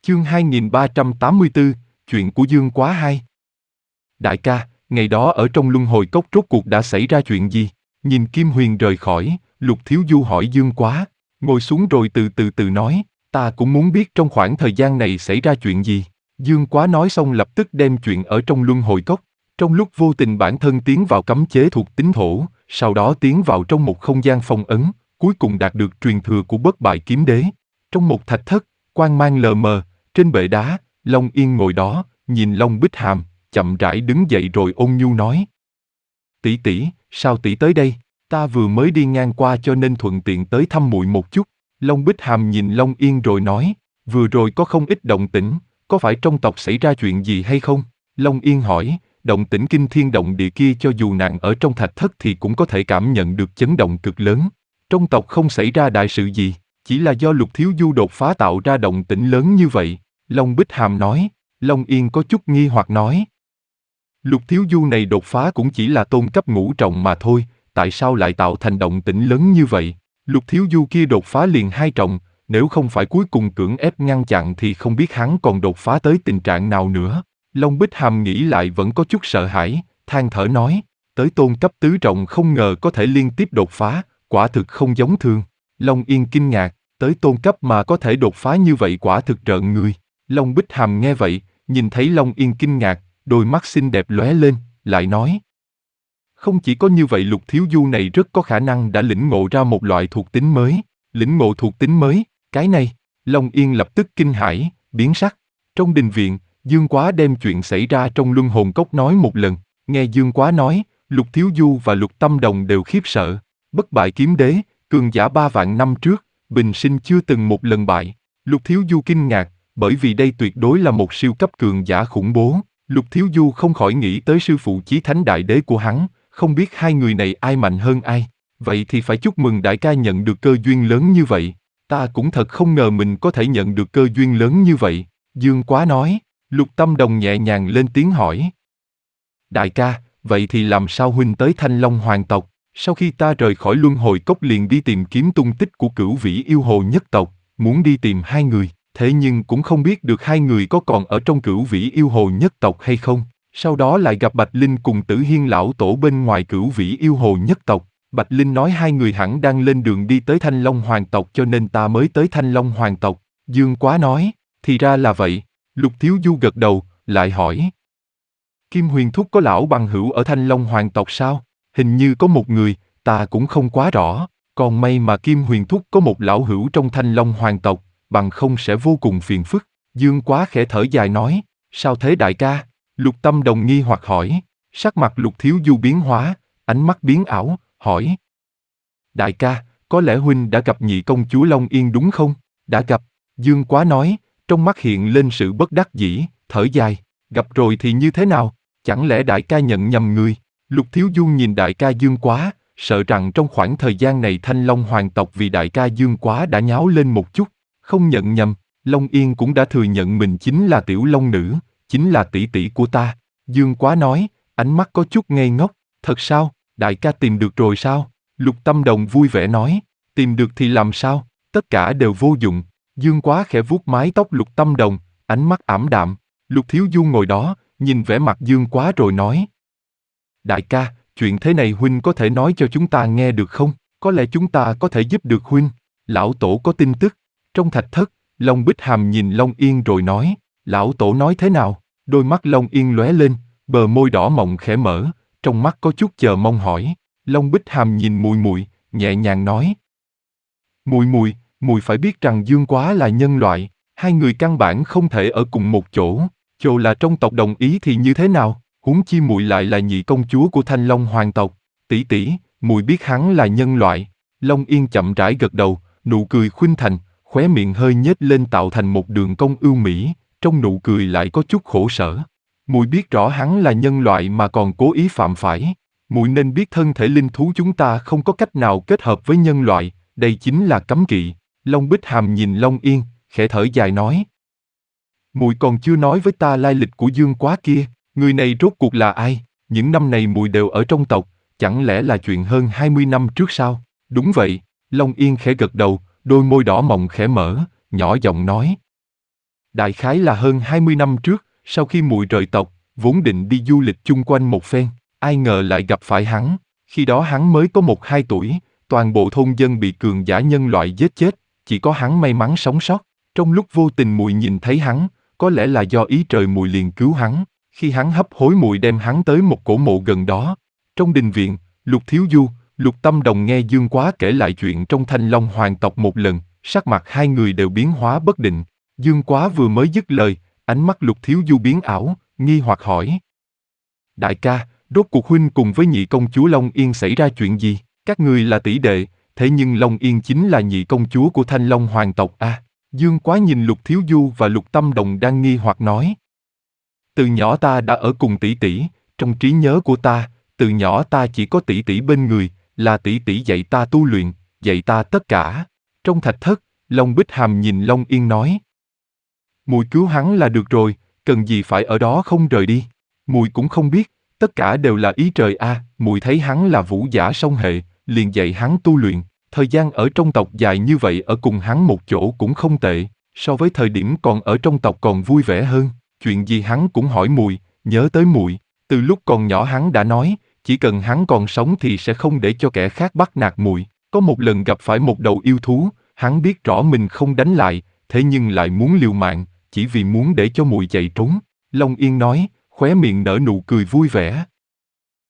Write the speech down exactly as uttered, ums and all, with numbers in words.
Chương hai nghìn ba trăm tám mươi tư, chuyện của Dương Quá hai. Đại ca, ngày đó ở trong luân hồi cốc rốt cuộc đã xảy ra chuyện gì? Nhìn Kim Huyền rời khỏi, Lục Thiếu Du hỏi Dương Quá, ngồi xuống rồi từ từ từ nói, ta cũng muốn biết trong khoảng thời gian này xảy ra chuyện gì. Dương Quá nói xong lập tức đem chuyện ở trong luân hồi cốc. Trong lúc vô tình bản thân tiến vào cấm chế thuộc tính thổ, sau đó tiến vào trong một không gian phong ấn, cuối cùng đạt được truyền thừa của bất bại kiếm đế. Trong một thạch thất, quang mang lờ mờ, trên bệ đá, Long Yên ngồi đó, nhìn Long Bích Hàm, chậm rãi đứng dậy rồi ôn nhu nói. Tỷ tỷ, sao tỷ tới đây? Ta vừa mới đi ngang qua cho nên thuận tiện tới thăm muội một chút. Long Bích Hàm nhìn Long Yên rồi nói, vừa rồi có không ít động tĩnh, có phải trong tộc xảy ra chuyện gì hay không? Long Yên hỏi, động tĩnh kinh thiên động địa kia cho dù nàng ở trong thạch thất thì cũng có thể cảm nhận được chấn động cực lớn. Trong tộc không xảy ra đại sự gì, chỉ là do Lục Thiếu Du đột phá tạo ra động tĩnh lớn như vậy. Long Bích Hàm nói. Long Yên có chút nghi hoặc nói. Lục Thiếu Du này đột phá cũng chỉ là tôn cấp ngũ trọng mà thôi, tại sao lại tạo thành động tĩnh lớn như vậy? Lục Thiếu Du kia đột phá liền hai trọng, nếu không phải cuối cùng cưỡng ép ngăn chặn thì không biết hắn còn đột phá tới tình trạng nào nữa. Long Bích Hàm nghĩ lại vẫn có chút sợ hãi, than thở nói, tới tôn cấp tứ trọng không ngờ có thể liên tiếp đột phá, quả thực không giống thường. Long Yên kinh ngạc, tới tôn cấp mà có thể đột phá như vậy quả thực rợn người. Long Bích Hàm nghe vậy, nhìn thấy Long Yên kinh ngạc, đôi mắt xinh đẹp lóe lên, lại nói. Không chỉ có như vậy, Lục Thiếu Du này rất có khả năng đã lĩnh ngộ ra một loại thuộc tính mới. Lĩnh ngộ thuộc tính mới, cái này, Long Yên lập tức kinh hãi, biến sắc. Trong đình viện, Dương Quá đem chuyện xảy ra trong luân hồn cốc nói một lần. Nghe Dương Quá nói, Lục Thiếu Du và Lục Tâm Đồng đều khiếp sợ. Bất bại kiếm đế, cường giả ba vạn năm trước, bình sinh chưa từng một lần bại. Lục Thiếu Du kinh ngạc, bởi vì đây tuyệt đối là một siêu cấp cường giả khủng bố. Lục Thiếu Du không khỏi nghĩ tới sư phụ Chí Thánh Đại Đế của hắn, không biết hai người này ai mạnh hơn ai. Vậy thì phải chúc mừng đại ca nhận được cơ duyên lớn như vậy. Ta cũng thật không ngờ mình có thể nhận được cơ duyên lớn như vậy. Dương Quá nói. Lục Tâm Đồng nhẹ nhàng lên tiếng hỏi. Đại ca, vậy thì làm sao huynh tới Thanh Long Hoàng tộc? Sau khi ta rời khỏi luân hồi cốc liền đi tìm kiếm tung tích của Cửu Vĩ yêu hồ nhất tộc, muốn đi tìm hai người, thế nhưng cũng không biết được hai người có còn ở trong Cửu Vĩ yêu hồ nhất tộc hay không. Sau đó lại gặp Bạch Linh cùng Tử Hiên lão tổ bên ngoài Cửu Vĩ yêu hồ nhất tộc. Bạch Linh nói hai người hẳn đang lên đường đi tới Thanh Long Hoàng tộc cho nên ta mới tới Thanh Long Hoàng tộc. Dương Quá nói, thì ra là vậy. Lục Thiếu Du gật đầu, lại hỏi. Kim Huyền Thúc có lão bằng hữu ở Thanh Long Hoàng tộc sao? Hình như có một người, ta cũng không quá rõ. Còn may mà Kim Huyền Thúc có một lão hữu trong Thanh Long Hoàng tộc, bằng không sẽ vô cùng phiền phức. Dương Quá khẽ thở dài nói, sao thế đại ca? Lục Tâm Đồng nghi hoặc hỏi. Sắc mặt Lục Thiếu Du biến hóa, ánh mắt biến ảo, hỏi. Đại ca, có lẽ huynh đã gặp nhị công chúa Long Yên đúng không? Đã gặp. Dương Quá nói, trong mắt hiện lên sự bất đắc dĩ, thở dài. Gặp rồi thì như thế nào? Chẳng lẽ đại ca nhận nhầm người? Lục Thiếu Du nhìn đại ca Dương Quá, sợ rằng trong khoảng thời gian này Thanh Long Hoàng tộc vì đại ca Dương Quá đã nháo lên một chút. Không nhận nhầm, Long Yên cũng đã thừa nhận mình chính là tiểu long nữ, chính là tỷ tỷ của ta. Dương Quá nói, ánh mắt có chút ngây ngốc. Thật sao? Đại ca tìm được rồi sao? Lục Tâm Đồng vui vẻ nói, tìm được thì làm sao? Tất cả đều vô dụng. Dương Quá khẽ vuốt mái tóc Lục Tâm Đồng, ánh mắt ảm đạm. Lục Thiếu Du ngồi đó, nhìn vẻ mặt Dương Quá rồi nói. Đại ca, chuyện thế này huynh có thể nói cho chúng ta nghe được không? Có lẽ chúng ta có thể giúp được huynh. Lão Tổ có tin tức. Trong thạch thất, Long Bích Hàm nhìn Long Yên rồi nói. Lão Tổ nói thế nào? Đôi mắt Long Yên lóe lên, bờ môi đỏ mọng khẽ mở, trong mắt có chút chờ mong hỏi. Long Bích Hàm nhìn Mùi Mùi, nhẹ nhàng nói. Mùi Mùi, Mùi phải biết rằng Dương Quá là nhân loại, hai người căn bản không thể ở cùng một chỗ. Dù là trong tộc đồng ý thì như thế nào? Huống chi Mùi lại là nhị công chúa của Thanh Long Hoàng tộc. Tỷ tỷ, Mùi biết hắn là nhân loại. Long Yên chậm rãi gật đầu, nụ cười khuynh thành, khóe miệng hơi nhếch lên tạo thành một đường cong ưu mỹ, trong nụ cười lại có chút khổ sở. Mùi biết rõ hắn là nhân loại mà còn cố ý phạm phải. Mùi nên biết thân thể linh thú chúng ta không có cách nào kết hợp với nhân loại, đây chính là cấm kỵ. Long Bích Hàm nhìn Long Yên, khẽ thở dài nói. Mùi còn chưa nói với ta lai lịch của Dương Quá kia, người này rốt cuộc là ai? Những năm này mùi đều ở trong tộc, chẳng lẽ là chuyện hơn hai mươi năm trước sao? Đúng vậy, Long Yên khẽ gật đầu, đôi môi đỏ mọng khẽ mở, nhỏ giọng nói. Đại khái là hơn hai mươi năm trước, sau khi muội rời tộc, vốn định đi du lịch chung quanh một phen, ai ngờ lại gặp phải hắn. Khi đó hắn mới có một hai tuổi, toàn bộ thôn dân bị cường giả nhân loại giết chết, chỉ có hắn may mắn sống sót. Trong lúc vô tình muội nhìn thấy hắn, có lẽ là do ý trời muội liền cứu hắn. Khi hắn hấp hối muội đem hắn tới một cổ mộ gần đó. Trong đình viện, Lục Thiếu Du, Lục Tâm Đồng nghe Dương Quá kể lại chuyện trong Thanh Long hoàng tộc một lần, sắc mặt hai người đều biến hóa bất định. Dương Quá vừa mới dứt lời, ánh mắt Lục Thiếu Du biến ảo, nghi hoặc hỏi. Đại ca, rốt cuộc huynh cùng với nhị công chúa Long Yên xảy ra chuyện gì? Các người là tỷ đệ, thế nhưng Long Yên chính là nhị công chúa của Thanh Long hoàng tộc a. À? Dương Quá nhìn Lục Thiếu Du và Lục Tâm Đồng đang nghi hoặc nói. Từ nhỏ ta đã ở cùng tỷ tỷ, trong trí nhớ của ta, từ nhỏ ta chỉ có tỷ tỷ bên người, là tỷ tỷ dạy ta tu luyện, dạy ta tất cả. Trong thạch thất, Long Bích Hàm nhìn Long Yên nói. Muội cứu hắn là được rồi, cần gì phải ở đó không rời đi. Muội cũng không biết, tất cả đều là ý trời a. À, muội thấy hắn là vũ giả song hệ, liền dạy hắn tu luyện. Thời gian ở trong tộc dài như vậy ở cùng hắn một chỗ cũng không tệ, so với thời điểm còn ở trong tộc còn vui vẻ hơn. Chuyện gì hắn cũng hỏi muội, nhớ tới muội. Từ lúc còn nhỏ hắn đã nói, chỉ cần hắn còn sống thì sẽ không để cho kẻ khác bắt nạt muội. Có một lần gặp phải một đầu yêu thú, hắn biết rõ mình không đánh lại, thế nhưng lại muốn liều mạng, chỉ vì muốn để cho muội chạy trốn. Long Yên nói, khóe miệng nở nụ cười vui vẻ.